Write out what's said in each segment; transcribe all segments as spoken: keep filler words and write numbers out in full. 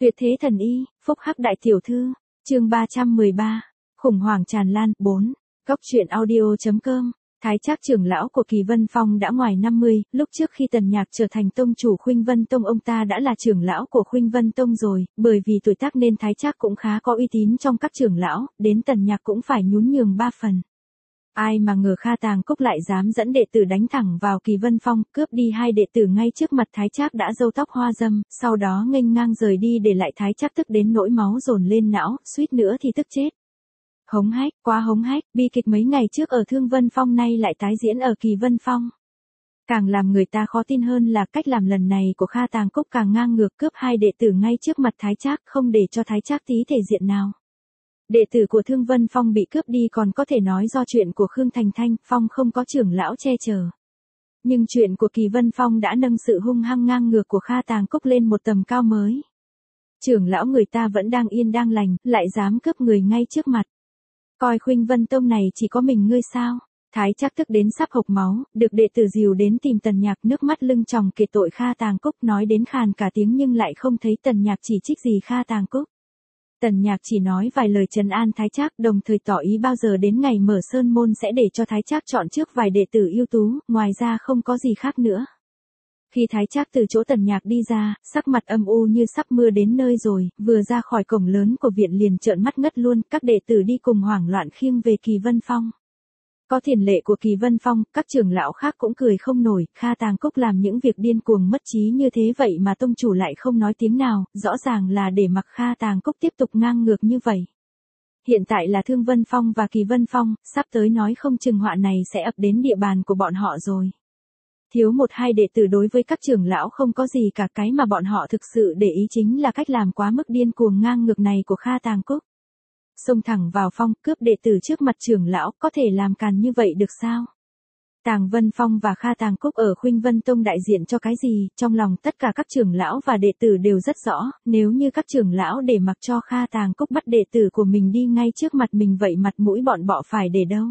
Tuyệt thế thần y, phúc hắc đại tiểu thư, chương ba trăm mười ba, khủng hoảng tràn lan, bốn, góc truyện audio.com. Thái Trác trưởng lão của Kỳ Vân Phong đã ngoài năm mươi, lúc trước khi Tần Nhạc trở thành tông chủ Khuynh Vân Tông ông ta đã là trưởng lão của Khuynh Vân Tông rồi, bởi vì tuổi tác nên Thái Trác cũng khá có uy tín trong các trưởng lão, đến Tần Nhạc cũng phải nhún nhường ba phần. Ai mà ngờ Kha Tàng Cốc lại dám dẫn đệ tử đánh thẳng vào Kỳ Vân Phong, cướp đi hai đệ tử ngay trước mặt Thái Trác đã râu tóc hoa râm, sau đó nghênh ngang rời đi để lại Thái Trác tức đến nỗi máu dồn lên não, suýt nữa thì tức chết. Hống hách, quá hống hách, bi kịch mấy ngày trước ở Thương Vân Phong nay lại tái diễn ở Kỳ Vân Phong. Càng làm người ta khó tin hơn là cách làm lần này của Kha Tàng Cốc càng ngang ngược, cướp hai đệ tử ngay trước mặt Thái Trác, không để cho Thái Trác tí thể diện nào. Đệ tử của Thương Vân Phong bị cướp đi còn có thể nói do chuyện của Khương Thành Thanh, Phong không có trưởng lão che chở. Nhưng chuyện của Kỳ Vân Phong đã nâng sự hung hăng ngang ngược của Kha Tàng Cốc lên một tầm cao mới. Trưởng lão người ta vẫn đang yên đang lành, lại dám cướp người ngay trước mặt. Coi Khuynh Vân Tông này chỉ có mình ngươi sao? Thái Trác tức đến sắp hộc máu, được đệ tử dìu đến tìm Tần Nhạc, nước mắt lưng tròng kể tội Kha Tàng Cốc, nói đến khàn cả tiếng nhưng lại không thấy Tần Nhạc chỉ trích gì Kha Tàng Cốc. Tần Nhạc chỉ nói vài lời trấn an Thái Trác, đồng thời tỏ ý bao giờ đến ngày mở sơn môn sẽ để cho Thái Trác chọn trước vài đệ tử ưu tú, ngoài ra không có gì khác nữa. Khi Thái Trác từ chỗ Tần Nhạc đi ra, sắc mặt âm u như sắp mưa đến nơi rồi, vừa ra khỏi cổng lớn của viện liền trợn mắt ngất luôn, các đệ tử đi cùng hoảng loạn khiêng về Kỳ Vân Phong. Có tiền lệ của Kỳ Vân Phong, các trưởng lão khác cũng cười không nổi, Kha Tàng Cốc làm những việc điên cuồng mất trí như thế vậy mà tông chủ lại không nói tiếng nào, rõ ràng là để mặc Kha Tàng Cốc tiếp tục ngang ngược như vậy. Hiện tại là Thương Vân Phong và Kỳ Vân Phong, sắp tới nói không chừng họa này sẽ ập đến địa bàn của bọn họ rồi. Thiếu một hai đệ tử đối với các trưởng lão không có gì cả, cái mà bọn họ thực sự để ý chính là cách làm quá mức điên cuồng ngang ngược này của Kha Tàng Cốc. Xông thẳng vào phong, cướp đệ tử trước mặt trưởng lão, có thể làm càn như vậy được sao? Tàng Vân Phong và Kha Tàng Cốc ở Khuynh Vân Tông đại diện cho cái gì? Trong lòng tất cả các trưởng lão và đệ tử đều rất rõ, nếu như các trưởng lão để mặc cho Kha Tàng Cốc bắt đệ tử của mình đi ngay trước mặt mình vậy mặt mũi bọn bọ phải để đâu?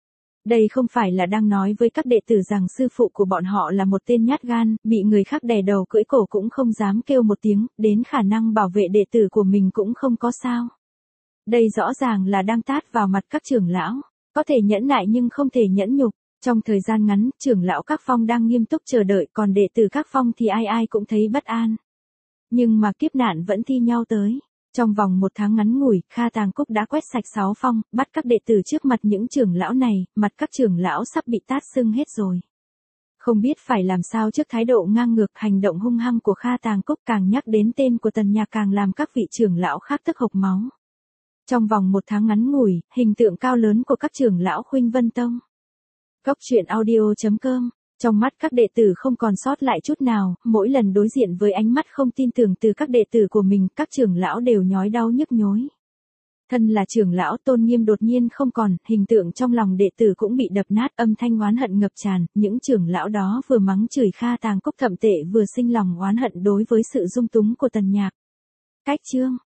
Đây không phải là đang nói với các đệ tử rằng sư phụ của bọn họ là một tên nhát gan, bị người khác đè đầu cưỡi cổ cũng không dám kêu một tiếng, đến khả năng bảo vệ đệ tử của mình cũng không có sao. Đây rõ ràng là đang tát vào mặt các trưởng lão, có thể nhẫn nại nhưng không thể nhẫn nhục. Trong thời gian ngắn, trưởng lão các phong đang nghiêm túc chờ đợi, còn đệ tử các phong thì ai ai cũng thấy bất an. Nhưng mà kiếp nạn vẫn thi nhau tới. Trong vòng một tháng ngắn ngủi, Kha Tàng Cốc đã quét sạch sáu phong, bắt các đệ tử trước mặt những trưởng lão này, mặt các trưởng lão sắp bị tát sưng hết rồi. Không biết phải làm sao trước thái độ ngang ngược, hành động hung hăng của Kha Tàng Cốc, càng nhắc đến tên của Tần Nhạc càng làm các vị trưởng lão khác tức hộc máu. Trong vòng một tháng ngắn ngủi, hình tượng cao lớn của các trưởng lão Khuynh Vân Tông. Góc truyện audio.com. Trong mắt các đệ tử không còn sót lại chút nào, mỗi lần đối diện với ánh mắt không tin tưởng từ các đệ tử của mình, các trưởng lão đều nhói đau nhức nhối. Thân là trưởng lão, tôn nghiêm đột nhiên không còn, hình tượng trong lòng đệ tử cũng bị đập nát, âm thanh oán hận ngập tràn, những trưởng lão đó vừa mắng chửi Kha Tàng Cốc thậm tệ vừa sinh lòng oán hận đối với sự dung túng của Tần Nhạc. Cách chương